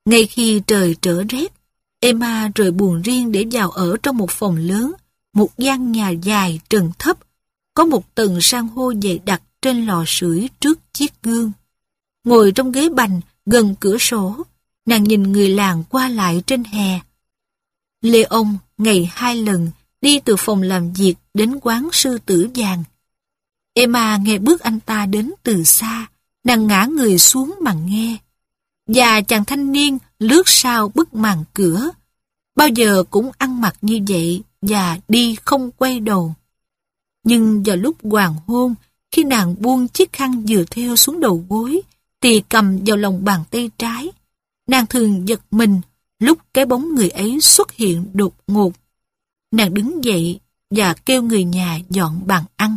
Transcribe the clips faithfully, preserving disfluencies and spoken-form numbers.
Ngay khi trời trở rét, Emma rời buồng riêng để vào ở trong một phòng lớn, một gian nhà dài trần thấp, có một tầng san hô dày đặc trên lò sưởi trước chiếc gương. Ngồi trong ghế bành gần cửa sổ, nàng nhìn người làng qua lại trên hè. Leon ngày hai lần đi từ phòng làm việc đến quán sư tử vàng. Emma nghe bước anh ta đến từ xa, nàng ngã người xuống mà nghe. Và chàng thanh niên lướt sau bức màn cửa, bao giờ cũng ăn mặc như vậy và đi không quay đầu. Nhưng vào lúc hoàng hôn, khi nàng buông chiếc khăn vừa thêu xuống đầu gối, thì cầm vào lòng bàn tay trái, nàng thường giật mình lúc cái bóng người ấy xuất hiện đột ngột. Nàng đứng dậy và kêu người nhà dọn bàn ăn.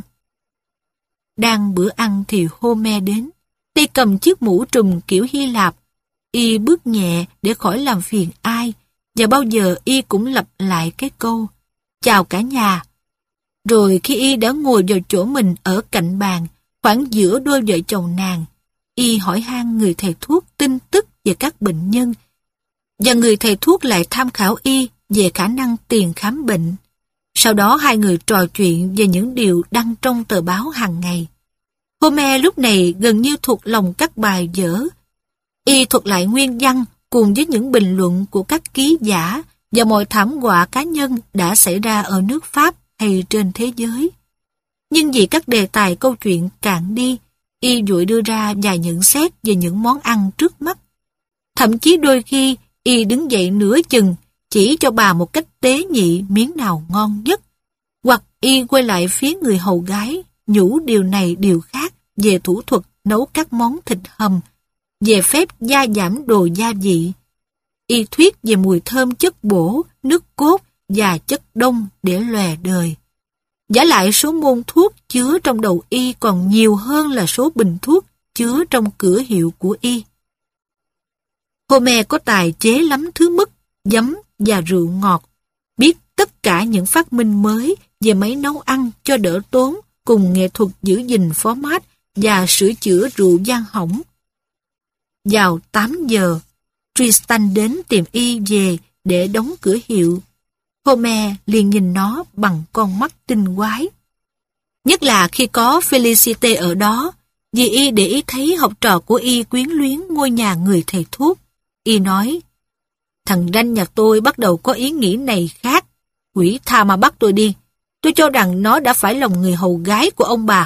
Đang bữa ăn thì Homer đến, tay cầm chiếc mũ trùm kiểu Hy Lạp. Y bước nhẹ để khỏi làm phiền ai, và bao giờ y cũng lặp lại cái câu chào cả nhà. Rồi khi y đã ngồi vào chỗ mình ở cạnh bàn, khoảng giữa đôi vợ chồng nàng, y hỏi han người thầy thuốc tin tức về các bệnh nhân, và người thầy thuốc lại tham khảo y về khả năng tiền khám bệnh. Sau đó hai người trò chuyện về những điều đăng trong tờ báo hàng ngày. Homer lúc này gần như thuộc lòng các bài vở. Y thuật lại nguyên văn cùng với những bình luận của các ký giả và mọi thảm họa cá nhân đã xảy ra ở nước Pháp hay trên thế giới. Nhưng vì các đề tài câu chuyện cạn đi, y vội đưa ra vài nhận xét về những món ăn trước mắt. Thậm chí đôi khi y đứng dậy nửa chừng chỉ cho bà một cách tế nhị miếng nào ngon nhất, hoặc y quay lại phía người hầu gái nhủ điều này điều khác về thủ thuật nấu các món thịt hầm, về phép gia giảm đồ gia vị. Y thuyết về mùi thơm chất bổ, nước cốt và chất đông để lòe đời. Vả lại số môn thuốc chứa trong đầu y còn nhiều hơn là số bình thuốc chứa trong cửa hiệu của y. Homer có tài chế lắm thứ mứt, giấm và rượu ngọt, biết tất cả những phát minh mới về máy nấu ăn cho đỡ tốn cùng nghệ thuật giữ gìn format và sửa chữa rượu vang hỏng. Vào tám giờ, Tristan đến tìm y về để đóng cửa hiệu. Homer liền nhìn nó bằng con mắt tinh quái. Nhất là khi có Felicite ở đó, vì y để ý thấy học trò của y quyến luyến ngôi nhà người thầy thuốc. Y nói, thằng ranh nhà tôi bắt đầu có ý nghĩ này khác. Quỷ tha mà bắt tôi đi. Tôi cho rằng nó đã phải lòng người hầu gái của ông bà.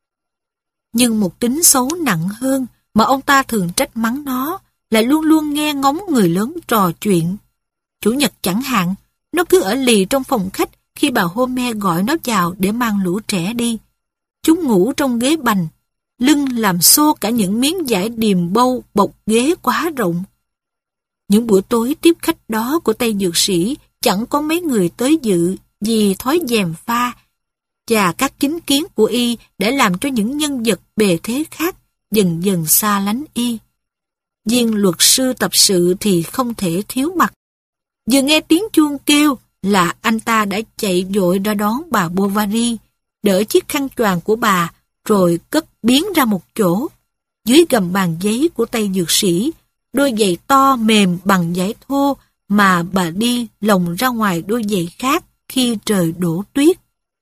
Nhưng một tính xấu nặng hơn mà ông ta thường trách mắng nó là luôn luôn nghe ngóng người lớn trò chuyện. Chủ nhật chẳng hạn, nó cứ ở lì trong phòng khách khi bà Homer gọi nó vào để mang lũ trẻ đi. Chúng ngủ trong ghế bành, lưng làm xô cả những miếng vải điềm bâu bọc ghế quá rộng. Những bữa tối tiếp khách đó của Tây Dược Sĩ chẳng có mấy người tới dự vì thói gièm pha, và các chính kiến của y đã làm cho những nhân vật bề thế khác dần dần xa lánh y. Viên luật sư tập sự thì không thể thiếu mặt. Vừa nghe tiếng chuông kêu là anh ta đã chạy vội ra đón bà Bovary, đỡ chiếc khăn choàng của bà, rồi cất biến ra một chỗ. Dưới gầm bàn giấy của Tây Dược Sĩ, đôi giày to mềm bằng vải thô mà bà đi lồng ra ngoài đôi giày khác khi trời đổ tuyết.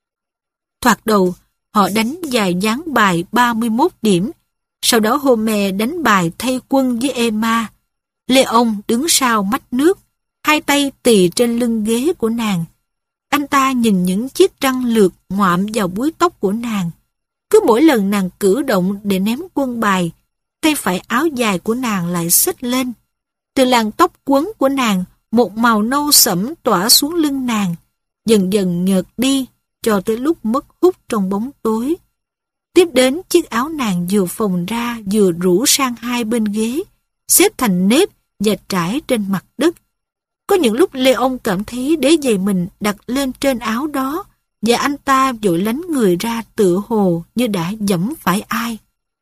Thoạt đầu, họ đánh vài ván bài ba mươi mốt điểm, sau đó Homer đánh bài thay quân với Emma. Leon đứng sau mách nước, hai tay tì trên lưng ghế của nàng. Anh ta nhìn những chiếc răng lược ngoạm vào búi tóc của nàng. Cứ mỗi lần nàng cử động để ném quân bài, tay phải áo dài của nàng lại xếch lên. Từ làn tóc quấn của nàng, một màu nâu sẫm tỏa xuống lưng nàng, dần dần nhợt đi cho tới lúc mất hút trong bóng tối. Tiếp đến chiếc áo nàng vừa phồng ra vừa rũ sang hai bên ghế, xếp thành nếp và trải trên mặt đất. Có những lúc Leon cảm thấy đế giày mình đặt lên trên áo đó, và anh ta vội lánh người ra tựa hồ như đã giẫm phải ai.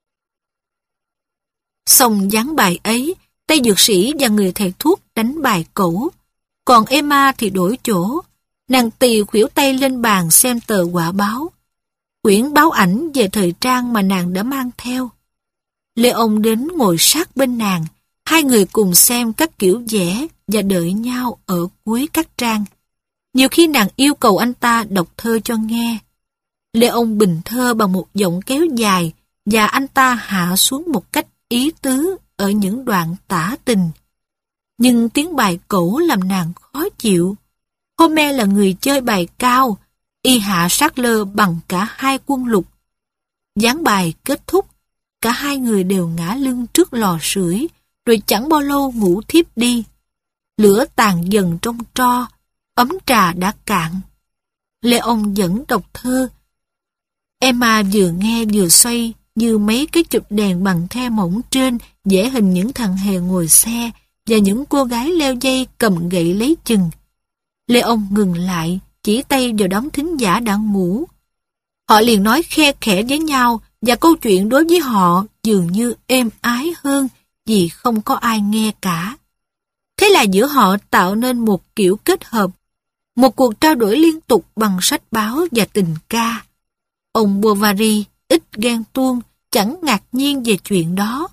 Xong ván bài ấy, Tây Dược Sĩ và người thầy thuốc đánh bài cẩu. Còn Emma thì đổi chỗ. Nàng tì khuỷu tay lên bàn xem tờ quả báo. Quyển báo ảnh về thời trang mà nàng đã mang theo. Leon đến ngồi sát bên nàng. Hai người cùng xem các kiểu vẽ và đợi nhau ở cuối các trang. Nhiều khi nàng yêu cầu anh ta đọc thơ cho nghe. Leon bình thơ bằng một giọng kéo dài và anh ta hạ xuống một cách ý tứ ở những đoạn tả tình. Nhưng tiếng bài cẩu làm nàng khó chịu. Homer là người chơi bài cao, y hạ Sackler bằng cả hai quân lục. Ván bài kết thúc, cả hai người đều ngã lưng trước lò sưởi, rồi chẳng bao lâu ngủ thiếp đi. Lửa tàn dần trong tro, ấm trà đã cạn. Leon vẫn đọc thơ. Emma vừa nghe vừa xoay như mấy cái chụp đèn bằng the mỏng trên vẽ hình những thằng hề ngồi xe và những cô gái leo dây cầm gậy lấy chừng. Leon ngừng lại, chỉ tay vào đám thính giả đã ngủ. Họ liền nói khe khẽ với nhau và câu chuyện đối với họ dường như êm ái hơn vì không có ai nghe cả. Thế là giữa họ tạo nên một kiểu kết hợp, một cuộc trao đổi liên tục bằng sách báo và tình ca. Ông Bovary ít ghen tuông, chẳng ngạc nhiên về chuyện đó.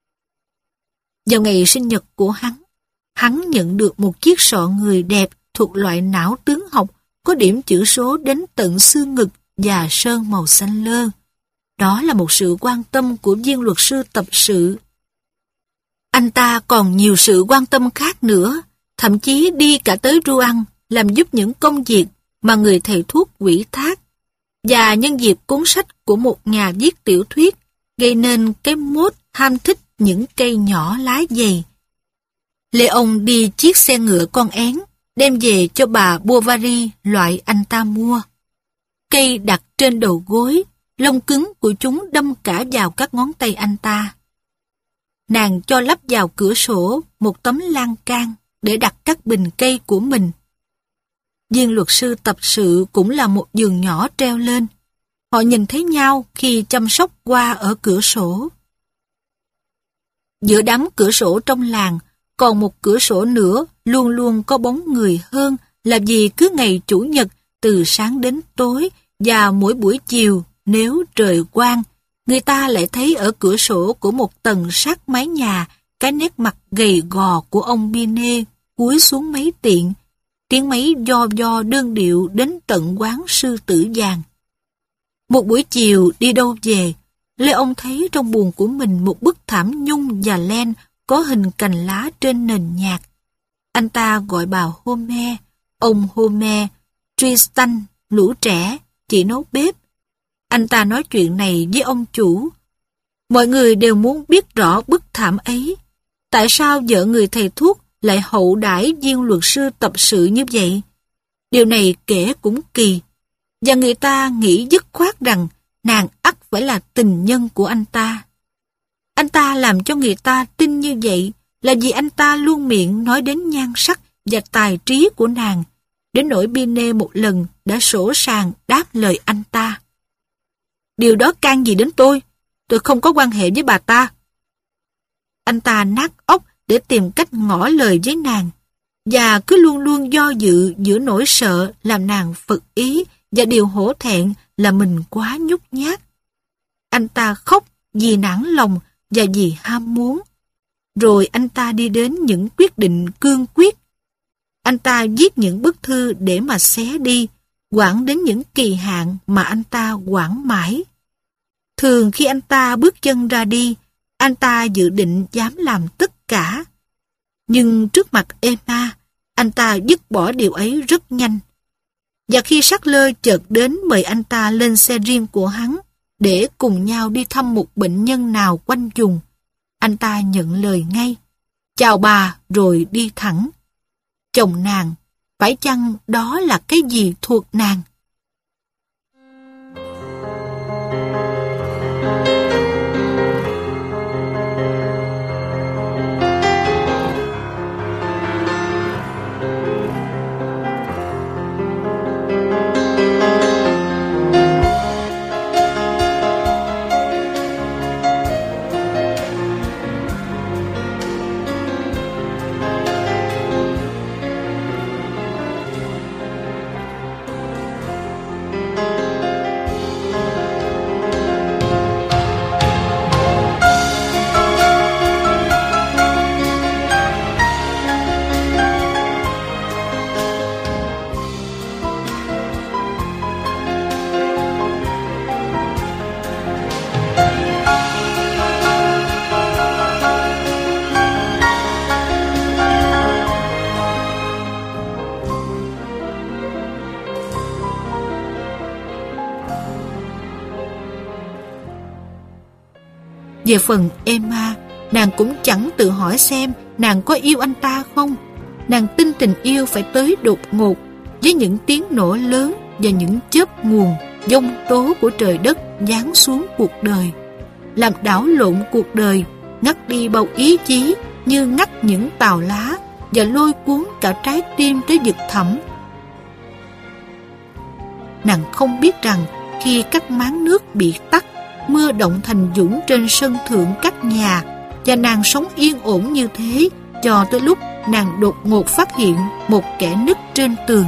Vào ngày sinh nhật của hắn, hắn nhận được một chiếc sọ người đẹp thuộc loại não tướng học có điểm chữ số đến tận xương ngực và sơn màu xanh lơ. Đó là một sự quan tâm của viên luật sư tập sự. Anh ta còn nhiều sự quan tâm khác nữa, thậm chí đi cả tới Rouen làm giúp những công việc mà người thầy thuốc ủy thác, và nhân dịp cuốn sách của một nhà viết tiểu thuyết gây nên cái mốt ham thích những cây nhỏ lá dày. Leon đi chiếc xe ngựa con én, đem về cho bà Bovary loại anh ta mua. Cây đặt trên đầu gối, lông cứng của chúng đâm cả vào các ngón tay anh ta. Nàng cho lắp vào cửa sổ một tấm lan can để đặt các bình cây của mình. Viên luật sư tập sự cũng là một giường nhỏ treo lên. Họ nhìn thấy nhau khi chăm sóc hoa ở cửa sổ. Giữa đám cửa sổ trong làng, còn một cửa sổ nữa luôn luôn có bóng người hơn, là vì cứ ngày Chủ nhật từ sáng đến tối và mỗi buổi chiều nếu trời quang, người ta lại thấy ở cửa sổ của một tầng sát mái nhà cái nét mặt gầy gò của ông Binet cúi xuống máy tiện, tiếng máy do do đơn điệu đến tận quán sư tử vàng. Một buổi chiều đi đâu về, Leon thấy trong buồng của mình một bức thảm nhung và len có hình cành lá trên nền nhạc. Anh ta gọi bà Homer, ông Homer, Tristan, lũ trẻ, chỉ nấu bếp. Anh ta nói chuyện này với ông chủ. Mọi người đều muốn biết rõ bức thảm ấy. Tại sao vợ người thầy thuốc lại hậu đãi viên luật sư tập sự như vậy? Điều này kể cũng kỳ. Và người ta nghĩ dứt khoát rằng nàng ắt phải là tình nhân của anh ta. Anh ta làm cho người ta tin như vậy là vì anh ta luôn miệng nói đến nhan sắc và tài trí của nàng, đến nỗi Binet một lần đã sổ sàng đáp lời anh ta. Điều đó can gì đến tôi? Tôi không có quan hệ với bà ta. Anh ta nát óc để tìm cách ngỏ lời với nàng, và cứ luôn luôn do dự giữa nỗi sợ làm nàng phật ý và điều hổ thẹn là mình quá nhút nhát. Anh ta khóc vì nản lòng và vì ham muốn. Rồi anh ta đi đến những quyết định cương quyết. Anh ta viết những bức thư để mà xé đi, quản đến những kỳ hạn mà anh ta quản mãi. Thường khi anh ta bước chân ra đi, anh ta dự định dám làm tất cả. Nhưng trước mặt Emma, anh ta dứt bỏ điều ấy rất nhanh. Và khi Sackler chợt đến mời anh ta lên xe riêng của hắn để cùng nhau đi thăm một bệnh nhân nào quanh vùng, anh ta nhận lời ngay, chào bà rồi đi thẳng. Chồng nàng, phải chăng đó là cái gì thuộc nàng? Về phần Emma, nàng cũng chẳng tự hỏi xem nàng có yêu anh ta không. Nàng tin tình yêu phải tới đột ngột, với những tiếng nổ lớn và những chớp nguồn, giông tố của trời đất giáng xuống cuộc đời, làm đảo lộn cuộc đời, ngắt đi bao ý chí như ngắt những tàu lá, và lôi cuốn cả trái tim tới vực thẳm. Nàng không biết rằng khi các máng nước bị tắt, mưa động thành dũng trên sân thượng các nhà, và nàng sống yên ổn như thế cho tới lúc nàng đột ngột phát hiện một kẽ nứt trên tường.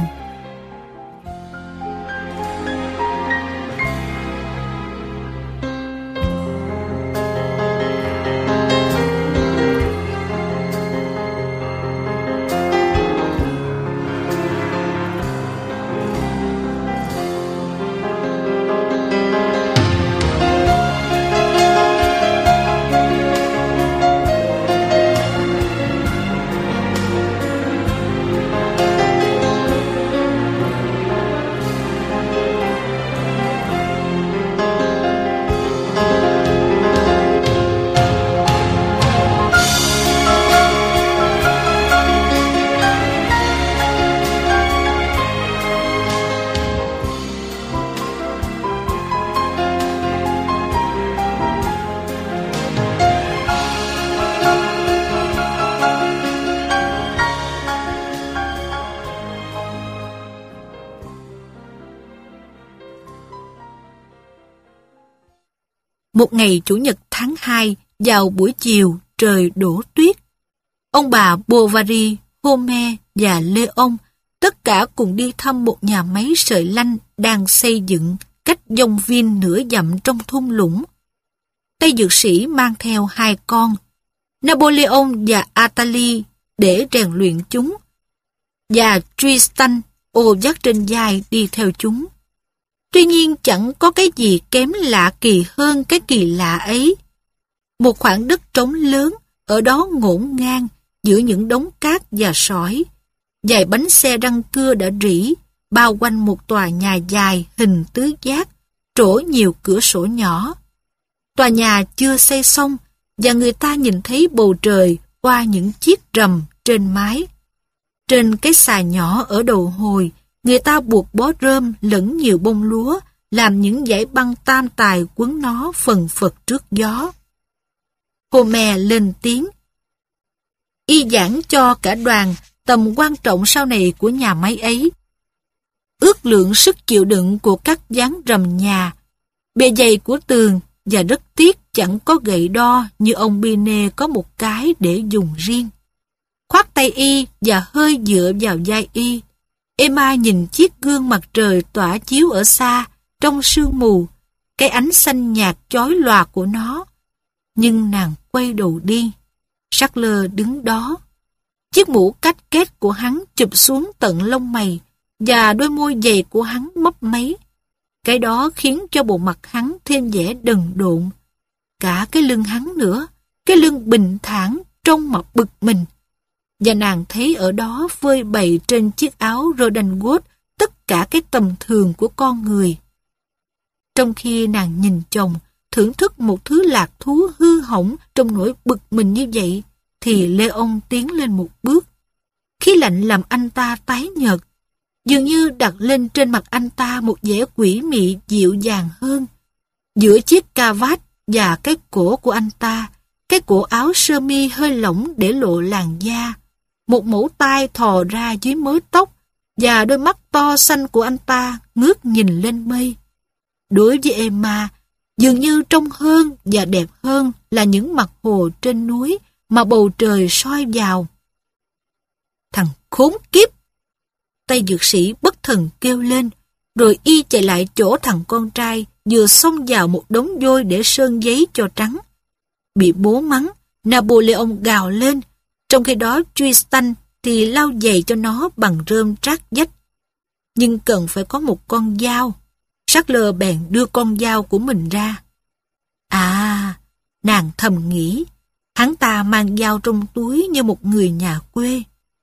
Một ngày Chủ nhật tháng hai, vào buổi chiều, trời đổ tuyết. Ông bà Bovary, Homer và Leon tất cả cùng đi thăm một nhà máy sợi lanh đang xây dựng cách dông viên nửa dặm trong thung lũng. Tây dược sĩ mang theo hai con, Napoleon và Athalie, để rèn luyện chúng, và Tristan ô vắt trên vai đi theo chúng. Tuy nhiên chẳng có cái gì kém lạ kỳ hơn cái kỳ lạ ấy. Một khoảng đất trống lớn, ở đó ngổn ngang giữa những đống cát và sỏi. Vài bánh xe răng cưa đã rỉ, bao quanh một tòa nhà dài hình tứ giác, trổ nhiều cửa sổ nhỏ. Tòa nhà chưa xây xong, và người ta nhìn thấy bầu trời qua những chiếc rầm trên mái. Trên cái xà nhỏ ở đầu hồi, người ta buộc bó rơm lẫn nhiều bông lúa, làm những dải băng tam tài quấn nó phần phật trước gió. Homer lên tiếng, y giảng cho cả đoàn tầm quan trọng sau này của nhà máy ấy. Ước lượng sức chịu đựng của các ván rầm nhà, bề dày của tường, và rất tiếc chẳng có gậy đo như ông Binet có một cái để dùng riêng. Khoác tay y và hơi dựa vào vai y, Emma nhìn chiếc gương mặt trời tỏa chiếu ở xa, trong sương mù, cái ánh xanh nhạt chói lòa của nó. Nhưng nàng quay đầu đi. Charles đứng đó. Chiếc mũ cách két của hắn chụp xuống tận lông mày, và đôi môi dày của hắn mấp máy. Cái đó khiến cho bộ mặt hắn thêm vẻ đần độn. Cả cái lưng hắn nữa, cái lưng bình thản, trông mà bực mình. Và nàng thấy ở đó phơi bày trên chiếc áo redingote tất cả cái tầm thường của con người. Trong khi nàng nhìn chồng, thưởng thức một thứ lạc thú hư hỏng trong nỗi bực mình như vậy, thì Leon tiến lên một bước. Khí lạnh làm anh ta tái nhợt, dường như đặt lên trên mặt anh ta một vẻ quỷ mị dịu dàng hơn. Giữa chiếc cà vạt và cái cổ của anh ta, cái cổ áo sơ mi hơi lỏng để lộ làn da, một mẩu tai thò ra dưới mớ tóc, và đôi mắt to xanh của anh ta ngước nhìn lên mây. Đối với Emma, dường như trông hơn và đẹp hơn là những mặt hồ trên núi mà bầu trời soi vào. Thằng khốn kiếp! Tay dược sĩ bất thần kêu lên, rồi y chạy lại chỗ thằng con trai vừa xông vào một đống vôi để sơn giấy cho trắng. Bị bố mắng, Napoleon gào lên, trong khi đó Tristan thì lau giày cho nó bằng rơm trát dách. Nhưng cần phải có một con dao. Charles bèn đưa con dao của mình ra. À, nàng thầm nghĩ, hắn ta mang dao trong túi như một người nhà quê.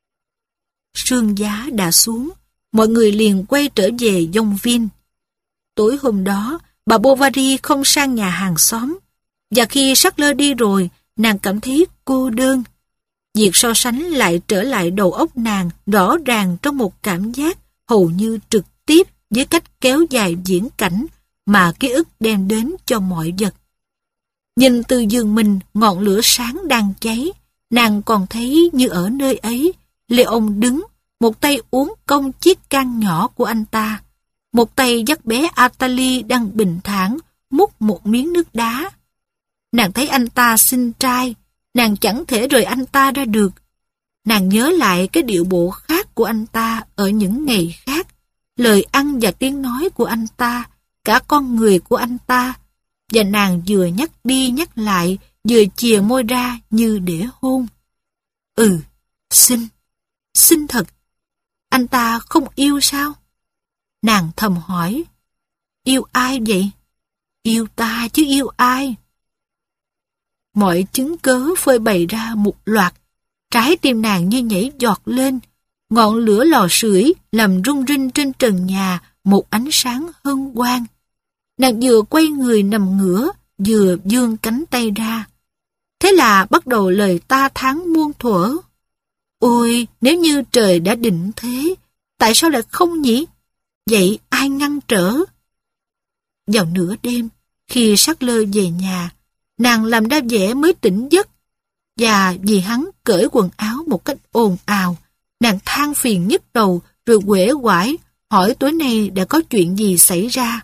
Sương giá đã xuống, mọi người liền quay trở về dông viên. Tối hôm đó, bà Bovary không sang nhà hàng xóm. Và khi Sackler đi rồi, nàng cảm thấy cô đơn. Việc so sánh lại trở lại đầu óc nàng rõ ràng trong một cảm giác hầu như trực tiếp với cách kéo dài viễn cảnh mà ký ức đem đến cho mọi vật. Nhìn từ giường mình, ngọn lửa sáng đang cháy, nàng còn thấy như ở nơi ấy, Leon đứng, một tay uốn cong chiếc can nhỏ của anh ta, một tay dắt bé Athalie đang bình thản múc một miếng nước đá. Nàng thấy anh ta xinh trai, nàng chẳng thể rời anh ta ra được. Nàng nhớ lại cái điệu bộ khác của anh ta ở những ngày khác, lời ăn và tiếng nói của anh ta, cả con người của anh ta, và nàng vừa nhắc đi nhắc lại, vừa chìa môi ra như để hôn. Ừ, xinh, xinh thật. Anh ta không yêu sao? Nàng thầm hỏi. Yêu ai vậy? Yêu ta chứ yêu ai? Mọi chứng cớ phơi bày ra một loạt, trái tim nàng như nhảy giọt lên, ngọn lửa lò sưởi làm rung rinh trên trần nhà một ánh sáng hân hoan. Nàng vừa quay người nằm ngửa, vừa vươn cánh tay ra. Thế là bắt đầu lời ta thán muôn thuở. Ôi, nếu như trời đã định thế, tại sao lại không nhỉ? Vậy ai ngăn trở? Vào nửa đêm, khi Sackler về nhà, nàng làm ra vẻ mới tỉnh giấc, và vì hắn cởi quần áo một cách ồn ào, nàng than phiền nhức đầu rồi uể oải hỏi tối nay đã có chuyện gì xảy ra.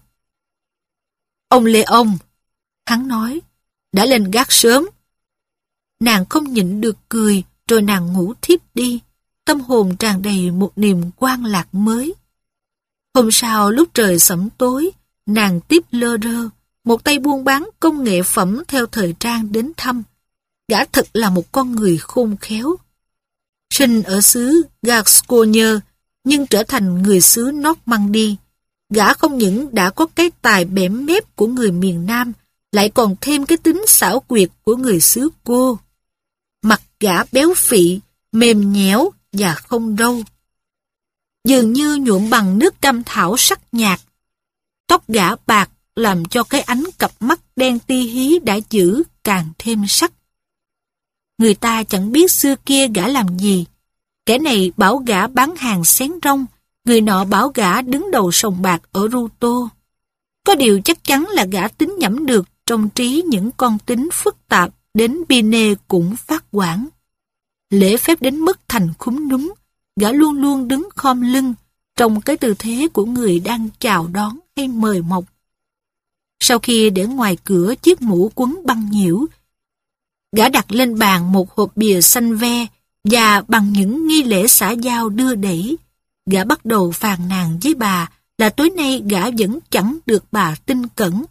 Ông Leon, hắn nói, đã lên gác sớm. Nàng không nhịn được cười, rồi nàng ngủ thiếp đi, tâm hồn tràn đầy một niềm quan lạc mới. Hôm sau lúc trời sẫm tối, nàng tiếp lơ rơ, một tay buôn bán công nghệ phẩm theo thời trang đến thăm. Gã thật là một con người khôn khéo. Sinh ở xứ Gascogne, nhưng trở thành người xứ Normandy. Gã không những đã có cái tài bẽm mép của người miền Nam, lại còn thêm cái tính xảo quyệt của người xứ Cô. Mặt gã béo phị, mềm nhẽo và không râu. Dường như nhuộm bằng nước cam thảo sắc nhạt. Tóc gã bạc làm cho cái ánh cặp mắt đen ti hí đã giữ càng thêm sắc. Người ta chẳng biết xưa kia gã làm gì. Kẻ này bảo gã bán hàng xén rong, người nọ bảo gã đứng đầu sòng bạc ở Ruto. Có điều chắc chắn là gã tính nhẩm được trong trí những con tính phức tạp đến Binet cũng phát quản. Lễ phép đến mức thành khúm núm, gã luôn luôn đứng khom lưng trong cái tư thế của người đang chào đón hay mời mọc. Sau khi để ngoài cửa chiếc mũ quấn băng nhiễu, gã đặt lên bàn một hộp bìa xanh ve và bằng những nghi lễ xã giao đưa đẩy, gã bắt đầu phàn nàn với bà là tối nay gã vẫn chẳng được bà tin cẩn.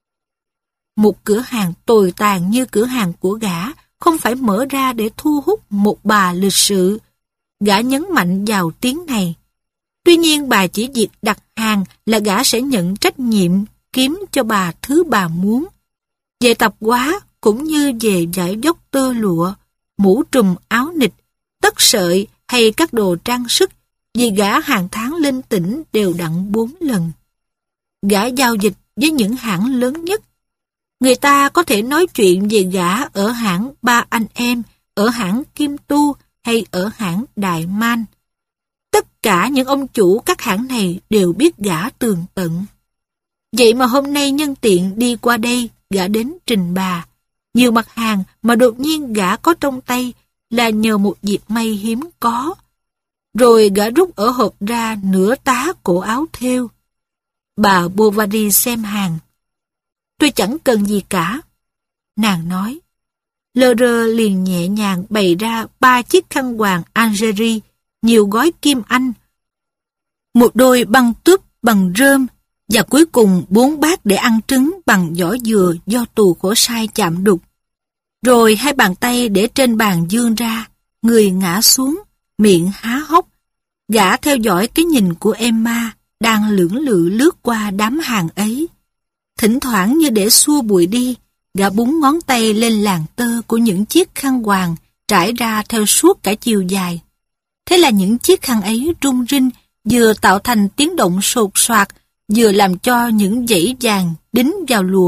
Một cửa hàng tồi tàn như cửa hàng của gã không phải mở ra để thu hút một bà lịch sự. Gã nhấn mạnh vào tiếng này. Tuy nhiên bà chỉ việc đặt hàng là gã sẽ nhận trách nhiệm kiếm cho bà thứ bà muốn. Về tập hóa cũng như về vải vóc tơ lụa, mũ trùm áo nịch, tất sợi hay các đồ trang sức, vì gã hàng tháng lên tỉnh đều đặn bốn lần. Gã giao dịch với những hãng lớn nhất. Người ta có thể nói chuyện về gã ở hãng Ba Anh Em, ở hãng Kim Tu hay ở hãng Đại Man. Tất cả những ông chủ các hãng này đều biết gã tường tận. Vậy mà hôm nay nhân tiện đi qua đây, gã đến trình bà. Nhiều mặt hàng mà đột nhiên gã có trong tay là nhờ một dịp may hiếm có. Rồi gã rút ở hộp ra nửa tá cổ áo thêu. Bà Bovary xem hàng. Tôi chẳng cần gì cả. Nàng nói. Lơ liền nhẹ nhàng bày ra ba chiếc khăn quàng Algerie, nhiều gói kim anh, một đôi băng túp bằng rơm, và cuối cùng bốn bát để ăn trứng bằng vỏ dừa do tù khổ sai chạm đục. Rồi hai bàn tay để trên bàn vươn ra, người ngã xuống, miệng há hốc. Gã theo dõi cái nhìn của Emma đang lưỡng lự lướt qua đám hàng ấy. Thỉnh thoảng như để xua bụi đi, gã búng ngón tay lên làn tơ của những chiếc khăn quàng trải ra theo suốt cả chiều dài. Thế là những chiếc khăn ấy rung rinh, vừa tạo thành tiếng động sột soạt, vừa làm cho những dãy vàng đính vào lụa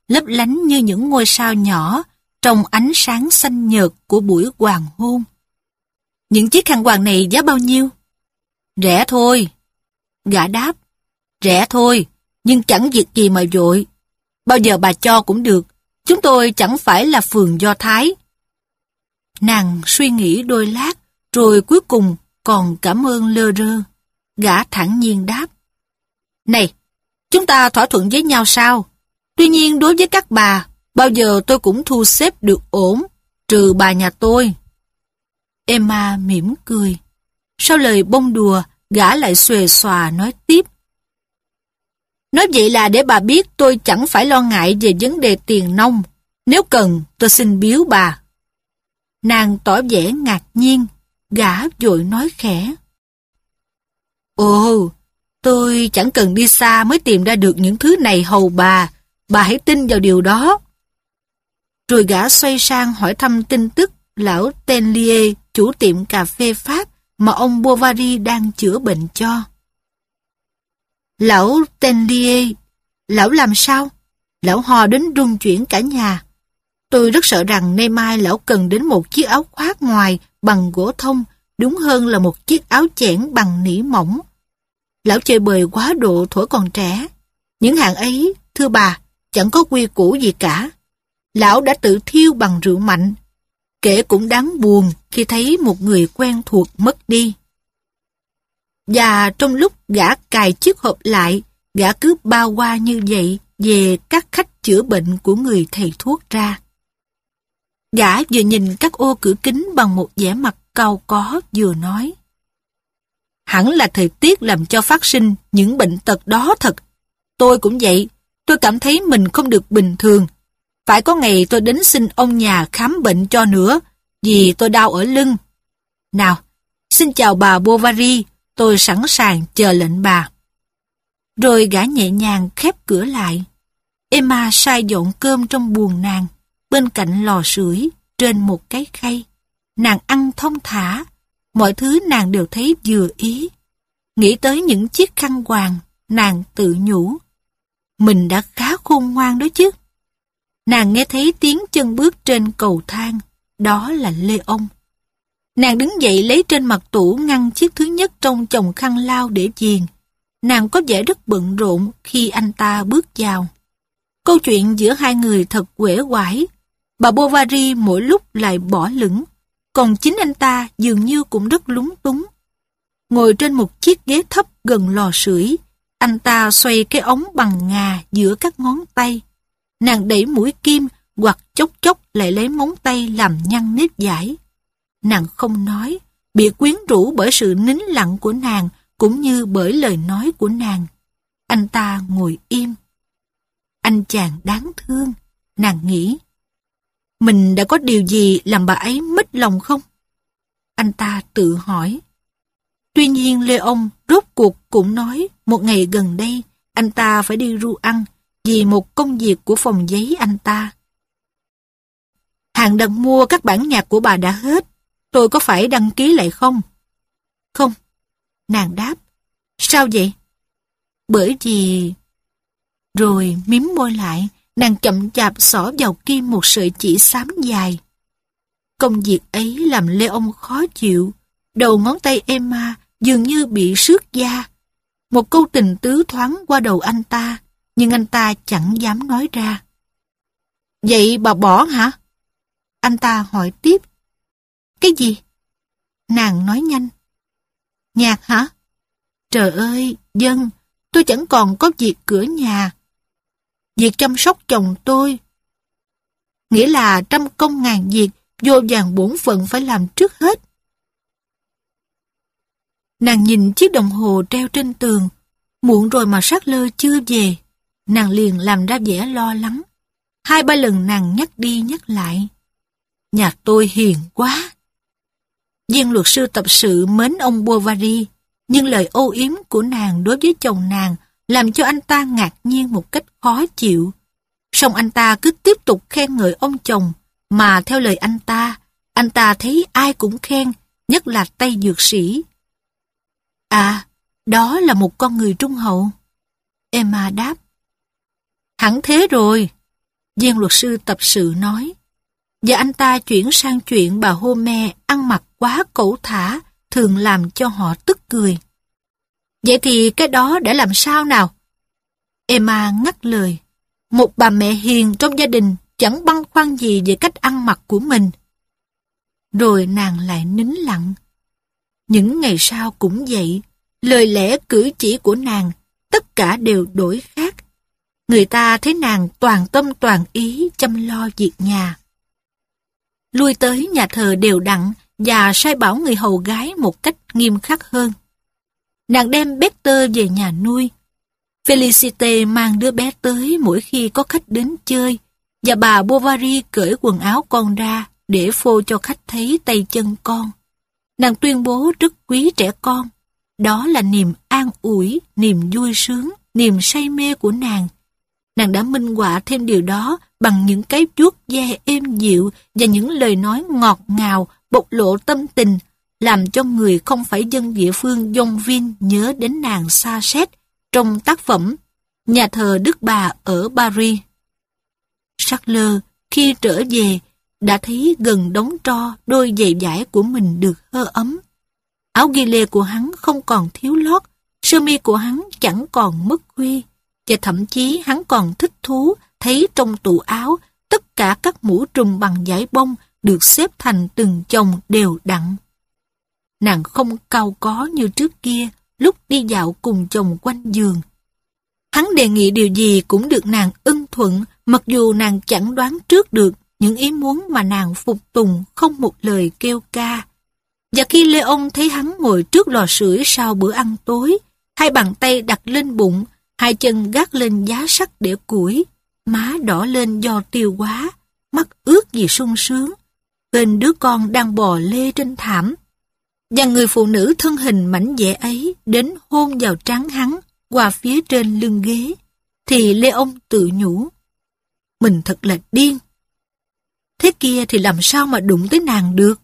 lấp lánh như những ngôi sao nhỏ trong ánh sáng xanh nhợt của buổi hoàng hôn. Những chiếc khăn quàng này giá bao nhiêu? Rẻ thôi. Gã đáp, rẻ thôi, nhưng chẳng việc gì mà vội. Bao giờ bà cho cũng được, chúng tôi chẳng phải là phường Do Thái. Nàng suy nghĩ đôi lát, rồi cuối cùng còn cảm ơn lơ rơ. Gã thản nhiên đáp, này, chúng ta thỏa thuận với nhau sao? Tuy nhiên đối với các bà, bao giờ tôi cũng thu xếp được ổn, trừ bà nhà tôi. Emma mỉm cười. Sau lời bông đùa, gã lại xuề xòa nói tiếp. Nói vậy là để bà biết tôi chẳng phải lo ngại về vấn đề tiền nong. Nếu cần, tôi xin biếu bà. Nàng tỏ vẻ ngạc nhiên, gã vội nói khẽ. Ồ, tôi chẳng cần đi xa mới tìm ra được những thứ này hầu bà. Bà hãy tin vào điều đó. Rồi gã xoay sang hỏi thăm tin tức lão Tenlier, chủ tiệm cà phê Pháp mà ông Bovary đang chữa bệnh cho. Lão Tenlier, lão làm sao? Lão ho đến rung chuyển cả nhà. Tôi rất sợ rằng nay mai lão cần đến một chiếc áo khoác ngoài bằng gỗ thông, đúng hơn là một chiếc áo chẽn bằng nỉ mỏng. Lão chơi bời quá độ thuở còn trẻ. Những hàng ấy, thưa bà, chẳng có quy củ gì cả. Lão đã tự thiêu bằng rượu mạnh. Kể cũng đáng buồn khi thấy một người quen thuộc mất đi. Và trong lúc gã cài chiếc hộp lại, gã cứ bao qua như vậy về các khách chữa bệnh của người thầy thuốc ra. Gã vừa nhìn các ô cửa kính bằng một vẻ mặt cau có vừa nói. Hẳn là thời tiết làm cho phát sinh những bệnh tật đó thật. Tôi cũng vậy, tôi cảm thấy mình không được bình thường. Phải có ngày tôi đến xin ông nhà khám bệnh cho nữa, vì tôi đau ở lưng. Nào, xin chào bà Bovary, tôi sẵn sàng chờ lệnh bà. Rồi gã nhẹ nhàng khép cửa lại. Emma sai dọn cơm trong buồng nàng, bên cạnh lò sưởi, trên một cái khay. Nàng ăn thong thả, mọi thứ nàng đều thấy vừa ý. Nghĩ tới những chiếc khăn quàng, nàng tự nhủ. Mình đã khá khôn ngoan đó chứ. Nàng nghe thấy tiếng chân bước trên cầu thang, đó là Lê Ông. Nàng đứng dậy lấy trên mặt tủ ngăn chiếc thứ nhất trong chồng khăn lau để viền. Nàng có vẻ rất bận rộn khi anh ta bước vào. Câu chuyện giữa hai người thật uể oải. Bà Bovary mỗi lúc lại bỏ lửng, còn chính anh ta dường như cũng rất lúng túng. Ngồi trên một chiếc ghế thấp gần lò sưởi, anh ta xoay cái ống bằng ngà giữa các ngón tay. Nàng đẩy mũi kim hoặc chốc chốc lại lấy móng tay làm nhăn nếp vải. Nàng không nói, bị quyến rũ bởi sự nín lặng của nàng cũng như bởi lời nói của nàng. Anh ta ngồi im. Anh chàng đáng thương, nàng nghĩ. Mình đã có điều gì làm bà ấy mất lòng không? Anh ta tự hỏi. Tuy nhiên Lê Ông rốt cuộc cũng nói một ngày gần đây anh ta phải đi ru ăn vì một công việc của phòng giấy anh ta. Hàng đặt mua các bản nhạc của bà đã hết. Tôi có phải đăng ký lại không? Không. Nàng đáp. Sao vậy? Bởi vì... Rồi mím môi lại, nàng chậm chạp xỏ vào kim một sợi chỉ xám dài. Công việc ấy làm Lê Ông khó chịu. Đầu ngón tay Emma dường như bị xước da. Một câu tình tứ thoáng qua đầu anh ta, nhưng anh ta chẳng dám nói ra. Vậy bà bỏ hả? Anh ta hỏi tiếp. Cái gì? Nàng nói nhanh. Nhạc hả? Trời ơi, dân, tôi chẳng còn có việc cửa nhà. Việc chăm sóc chồng tôi. Nghĩa là trăm công ngàn việc, vô vàn bổn phận phải làm trước hết. Nàng nhìn chiếc đồng hồ treo trên tường. Muộn rồi mà Sattler chưa về. Nàng liền làm ra vẻ lo lắng. Hai ba lần nàng nhắc đi nhắc lại. Nhà tôi hiền quá. Viên luật sư tập sự mến ông Bovary, nhưng lời âu yếm của nàng đối với chồng nàng làm cho anh ta ngạc nhiên một cách khó chịu. Song anh ta cứ tiếp tục khen ngợi ông chồng, mà theo lời anh ta, anh ta thấy ai cũng khen, nhất là Tây dược sĩ. À, đó là một con người trung hậu. Emma đáp. Hẳn thế rồi. Viên luật sư tập sự nói, và anh ta chuyển sang chuyện bà Homer ăn mặc quá cẩu thả, thường làm cho họ tức cười. Vậy thì cái đó để làm sao nào? Emma ngắt lời. Một bà mẹ hiền trong gia đình chẳng băn khoăn gì về cách ăn mặc của mình. Rồi nàng lại nín lặng. Những ngày sau cũng vậy, lời lẽ cử chỉ của nàng, tất cả đều đổi khác. Người ta thấy nàng toàn tâm toàn ý chăm lo việc nhà. Lui tới nhà thờ đều đặn và sai bảo người hầu gái một cách nghiêm khắc hơn. Nàng đem Peter về nhà nuôi. Felicite mang đứa bé tới mỗi khi có khách đến chơi, và bà Bovary cởi quần áo con ra để phô cho khách thấy tay chân con. Nàng tuyên bố rất quý trẻ con. Đó là niềm an ủi, niềm vui sướng, niềm say mê của nàng. Nàng đã minh họa thêm điều đó bằng những cái vuốt ve êm dịu và những lời nói ngọt ngào, bộc lộ tâm tình, làm cho người không phải dân địa phương Yonville nhớ đến nàng xa xét trong tác phẩm Nhà thờ Đức Bà ở Paris. Charles, khi trở về, đã thấy gần đống tro đôi giày vải của mình được hơ ấm. Áo ghi lê của hắn không còn thiếu lót, sơ mi của hắn chẳng còn mất khuy, và thậm chí hắn còn thích thú thấy trong tủ áo tất cả các mũ trùm bằng vải bông được xếp thành từng chồng đều đặn. Nàng không cau có như trước kia lúc đi dạo cùng chồng quanh giường. Hắn đề nghị điều gì cũng được nàng ưng thuận, mặc dù nàng chẳng đoán trước được những ý muốn mà nàng phục tùng không một lời kêu ca. Và khi Leon thấy hắn ngồi trước lò sưởi sau bữa ăn tối, hai bàn tay đặt lên bụng, hai chân gác lên giá sắt để củi, má đỏ lên do tiêu quá, mắt ướt vì sung sướng, bên đứa con đang bò lê trên thảm, và người phụ nữ thân hình mảnh dẻ ấy đến hôn vào trán hắn qua phía trên lưng ghế, thì Leon tự nhủ, mình thật là điên. Thế kia thì làm sao mà đụng tới nàng được?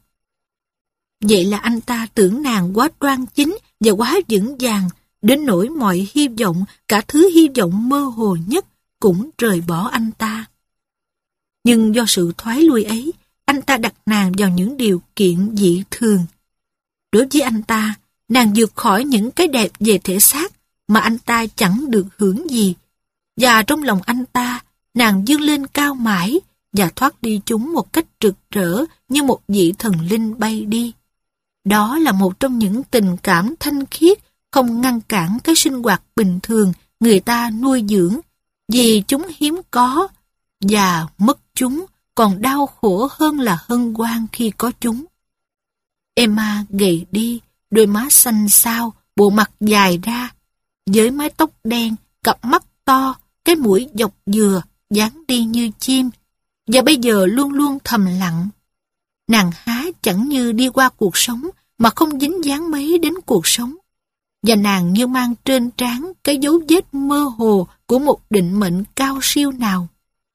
Vậy là anh ta tưởng nàng quá đoan chính và quá vững vàng, đến nỗi mọi hy vọng, cả thứ hy vọng mơ hồ nhất cũng rời bỏ anh ta. Nhưng do sự thoái lui ấy, anh ta đặt nàng vào những điều kiện dị thường. Đối với anh ta, nàng vượt khỏi những cái đẹp về thể xác mà anh ta chẳng được hưởng gì. Và trong lòng anh ta, nàng vươn lên cao mãi và thoát đi chúng một cách rực rỡ như một vị thần linh bay đi. Đó là một trong những tình cảm thanh khiết không ngăn cản cái sinh hoạt bình thường người ta nuôi dưỡng, vì chúng hiếm có, và mất chúng còn đau khổ hơn là hân hoan khi có chúng. Emma gầy đi, đôi má xanh xao, bộ mặt dài ra, với mái tóc đen, cặp mắt to, cái mũi dọc dừa, dáng đi như chim, và bây giờ luôn luôn thầm lặng. Nàng há chẳng như đi qua cuộc sống mà không dính dáng mấy đến cuộc sống, và nàng như mang trên trán cái dấu vết mơ hồ của một định mệnh cao siêu nào.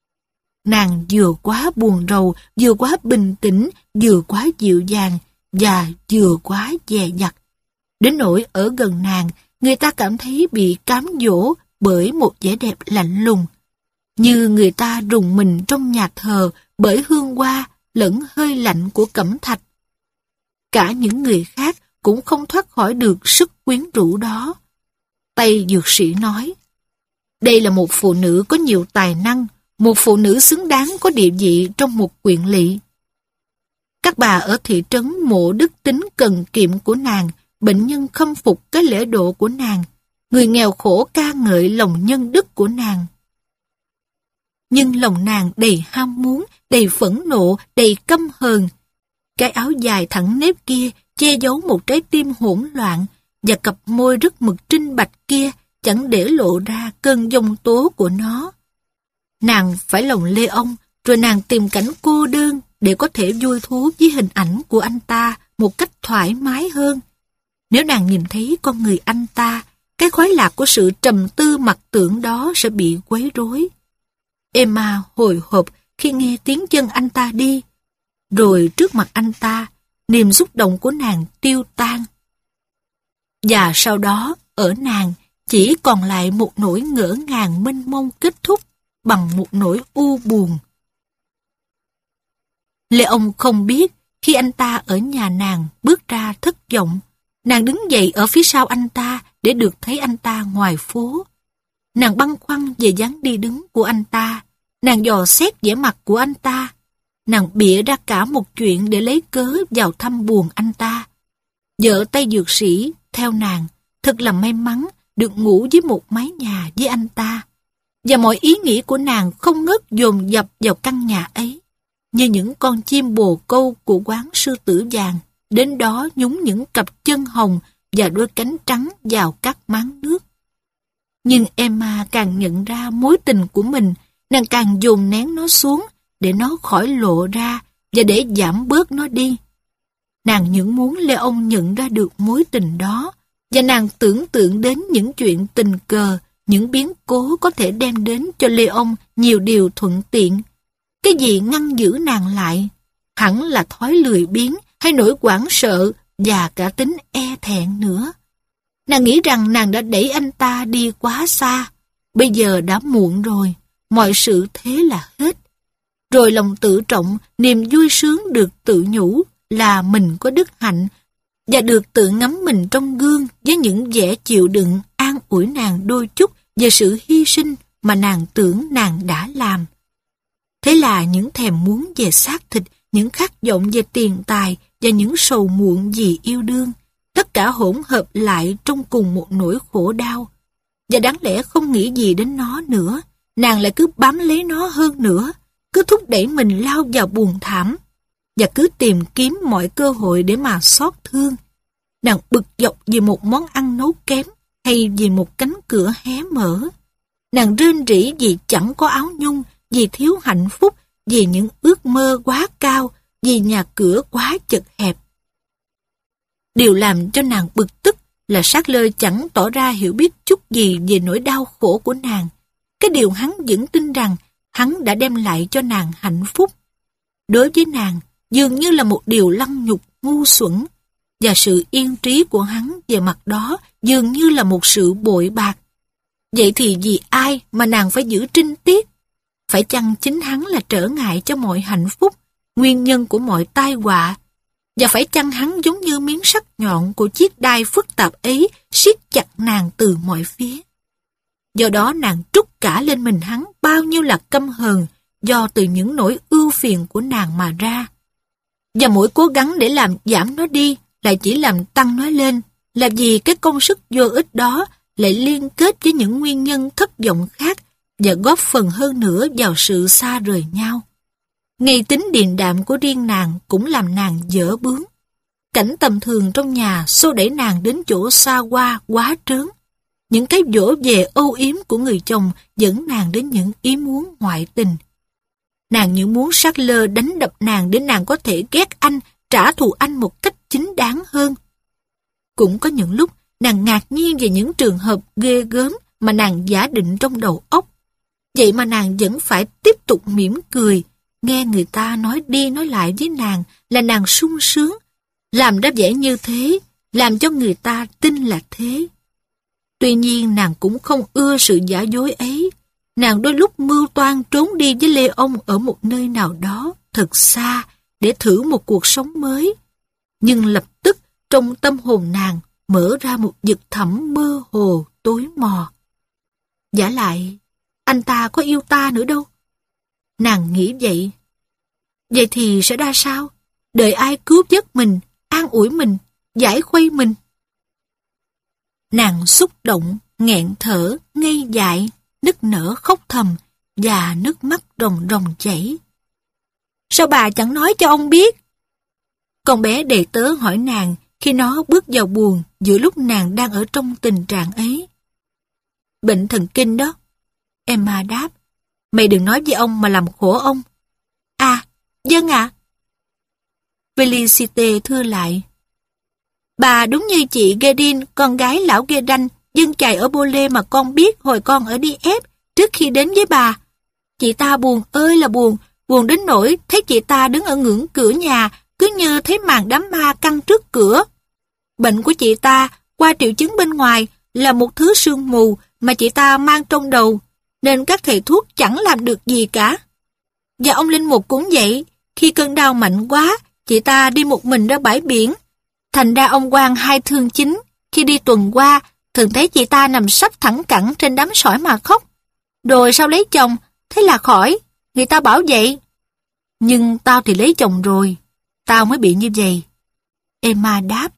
Nàng vừa quá buồn rầu, vừa quá bình tĩnh, vừa quá dịu dàng, và vừa quá dè dặt. Đến nỗi ở gần nàng, người ta cảm thấy bị cám dỗ bởi một vẻ đẹp lạnh lùng, như người ta rùng mình trong nhà thờ bởi hương hoa lẫn hơi lạnh của cẩm thạch. Cả những người khác cũng không thoát khỏi được sức quyến rũ đó. Tây dược sĩ nói, đây là một phụ nữ có nhiều tài năng, một phụ nữ xứng đáng có địa vị trong một quyện lỵ. Các bà ở thị trấn mộ đức tính cần kiệm của nàng, bệnh nhân khâm phục cái lễ độ của nàng, người nghèo khổ ca ngợi lòng nhân đức của nàng. Nhưng lòng nàng đầy ham muốn, đầy phẫn nộ, đầy căm hờn. Cái áo dài thẳng nếp kia che giấu một trái tim hỗn loạn, và cặp môi rất mực trinh bạch kia chẳng để lộ ra cơn giông tố của nó. Nàng phải lòng Leon, rồi nàng tìm cảnh cô đơn để có thể vui thú với hình ảnh của anh ta một cách thoải mái hơn. Nếu nàng nhìn thấy con người anh ta, cái khoái lạc của sự trầm tư mặc tưởng đó sẽ bị quấy rối. Emma hồi hộp khi nghe tiếng chân anh ta đi, rồi trước mặt anh ta, niềm xúc động của nàng tiêu tan. Và sau đó, ở nàng chỉ còn lại một nỗi ngỡ ngàng mênh mông kết thúc bằng một nỗi u buồn. Lê ông không biết, khi anh ta ở nhà nàng bước ra thất vọng, nàng đứng dậy ở phía sau anh ta để được thấy anh ta ngoài phố. Nàng băn khoăn về dáng đi đứng của anh ta, nàng dò xét vẻ mặt của anh ta, nàng bịa ra cả một chuyện để lấy cớ vào thăm buồn anh ta. Vợ Tây Dược Sĩ, theo nàng, thật là may mắn được ngủ dưới một mái nhà với anh ta. Và mọi ý nghĩ của nàng không ngớt dồn dập vào căn nhà ấy, như những con chim bồ câu của quán sư tử vàng, đến đó nhúng những cặp chân hồng và đôi cánh trắng vào các máng nước. Nhưng Emma càng nhận ra mối tình của mình, nàng càng dồn nén nó xuống để nó khỏi lộ ra và để giảm bớt nó đi. Nàng những muốn Leon nhận ra được mối tình đó, và nàng tưởng tượng đến những chuyện tình cờ, những biến cố có thể đem đến cho Leon nhiều điều thuận tiện. Cái gì ngăn giữ nàng lại? Hẳn là thói lười biếng hay nỗi hoảng sợ và cả tính e thẹn nữa. Nàng nghĩ rằng nàng đã đẩy anh ta đi quá xa. Bây giờ đã muộn rồi, mọi sự thế là hết. Rồi lòng tự trọng, niềm vui sướng được tự nhủ là mình có đức hạnh và được tự ngắm mình trong gương với những vẻ chịu đựng an ủi nàng đôi chút về sự hy sinh mà nàng tưởng nàng đã làm. Thế là những thèm muốn về xác thịt, những khát vọng về tiền tài và những sầu muộn vì yêu đương, tất cả hỗn hợp lại trong cùng một nỗi khổ đau. Và đáng lẽ không nghĩ gì đến nó nữa, nàng lại cứ bám lấy nó hơn nữa, cứ thúc đẩy mình lao vào buồn thảm, và cứ tìm kiếm mọi cơ hội để mà xót thương. Nàng bực dọc vì một món ăn nấu kém, hay vì một cánh cửa hé mở. Nàng rên rỉ vì chẳng có áo nhung, vì thiếu hạnh phúc, vì những ước mơ quá cao, vì nhà cửa quá chật hẹp. Điều làm cho nàng bực tức là Sackler chẳng tỏ ra hiểu biết chút gì về nỗi đau khổ của nàng. Cái điều hắn vẫn tin rằng hắn đã đem lại cho nàng hạnh phúc. Đối với nàng, dường như là một điều lăng nhục ngu xuẩn, và sự yên trí của hắn về mặt đó dường như là một sự bội bạc. Vậy thì vì ai mà nàng phải giữ trinh tiết? Phải chăng chính hắn là trở ngại cho mọi hạnh phúc, nguyên nhân của mọi tai họa? Và phải chăng hắn giống như miếng sắt nhọn của chiếc đai phức tạp ấy siết chặt nàng từ mọi phía? Do đó nàng trút cả lên mình hắn bao nhiêu là căm hờn do từ những nỗi ưu phiền của nàng mà ra. Và mỗi cố gắng để làm giảm nó đi lại chỉ làm tăng nó lên, là vì cái công sức vô ích đó lại liên kết với những nguyên nhân thất vọng khác và góp phần hơn nữa vào sự xa rời nhau. Ngay tính điềm đạm của riêng nàng cũng làm nàng dở bướng. Cảnh tầm thường trong nhà xô đẩy nàng đến chỗ xa hoa quá trớn. Những cái dỗ về âu yếm của người chồng dẫn nàng đến những ý muốn ngoại tình. Nàng như muốn Sackler đánh đập nàng để nàng có thể ghét anh, trả thù anh một cách chính đáng hơn. Cũng có những lúc nàng ngạc nhiên về những trường hợp ghê gớm mà nàng giả định trong đầu óc. Vậy mà nàng vẫn phải tiếp tục mỉm cười, nghe người ta nói đi nói lại với nàng là nàng sung sướng, làm ra vẻ như thế, làm cho người ta tin là thế. Tuy nhiên nàng cũng không ưa sự giả dối ấy. Nàng đôi lúc mưu toan trốn đi với Leon ở một nơi nào đó thật xa để thử một cuộc sống mới. Nhưng lập tức trong tâm hồn nàng mở ra một vực thẳm mơ hồ tối mò. Vả lại, anh ta có yêu ta nữa đâu. Nàng nghĩ vậy. Vậy thì sẽ ra sao? Đợi ai cứu vớt mình, an ủi mình, giải khuây mình? Nàng xúc động, nghẹn thở, ngây dại, nức nở khóc thầm và nước mắt ròng ròng chảy. Sao bà chẳng nói cho ông biết? Con bé đầy tớ hỏi nàng khi nó bước vào buồng giữa lúc nàng đang ở trong tình trạng ấy. Bệnh thần kinh đó. Emma đáp. Mày đừng nói với ông mà làm khổ ông. À, vâng ạ. À. Felicite thưa lại. Bà đúng như chị Gedin, con gái lão Gedan, dân chài ở Bô Lê mà con biết hồi con ở đi ép trước khi đến với bà. Chị ta buồn ơi là buồn, buồn đến nỗi thấy chị ta đứng ở ngưỡng cửa nhà, cứ như thấy màn đám ma căng trước cửa. Bệnh của chị ta, qua triệu chứng bên ngoài, là một thứ sương mù mà chị ta mang trong đầu. nên các thầy thuốc chẳng làm được gì cả. Và ông Linh Mục cũng vậy, khi cơn đau mạnh quá, chị ta đi một mình ra bãi biển. Thành ra ông quan hai thương chính, khi đi tuần qua, thường thấy chị ta nằm sấp thẳng cẳng trên đám sỏi mà khóc. Rồi sau lấy chồng, thế là khỏi, người ta bảo vậy. Nhưng tao thì lấy chồng rồi, tao mới bị như vậy. Emma đáp,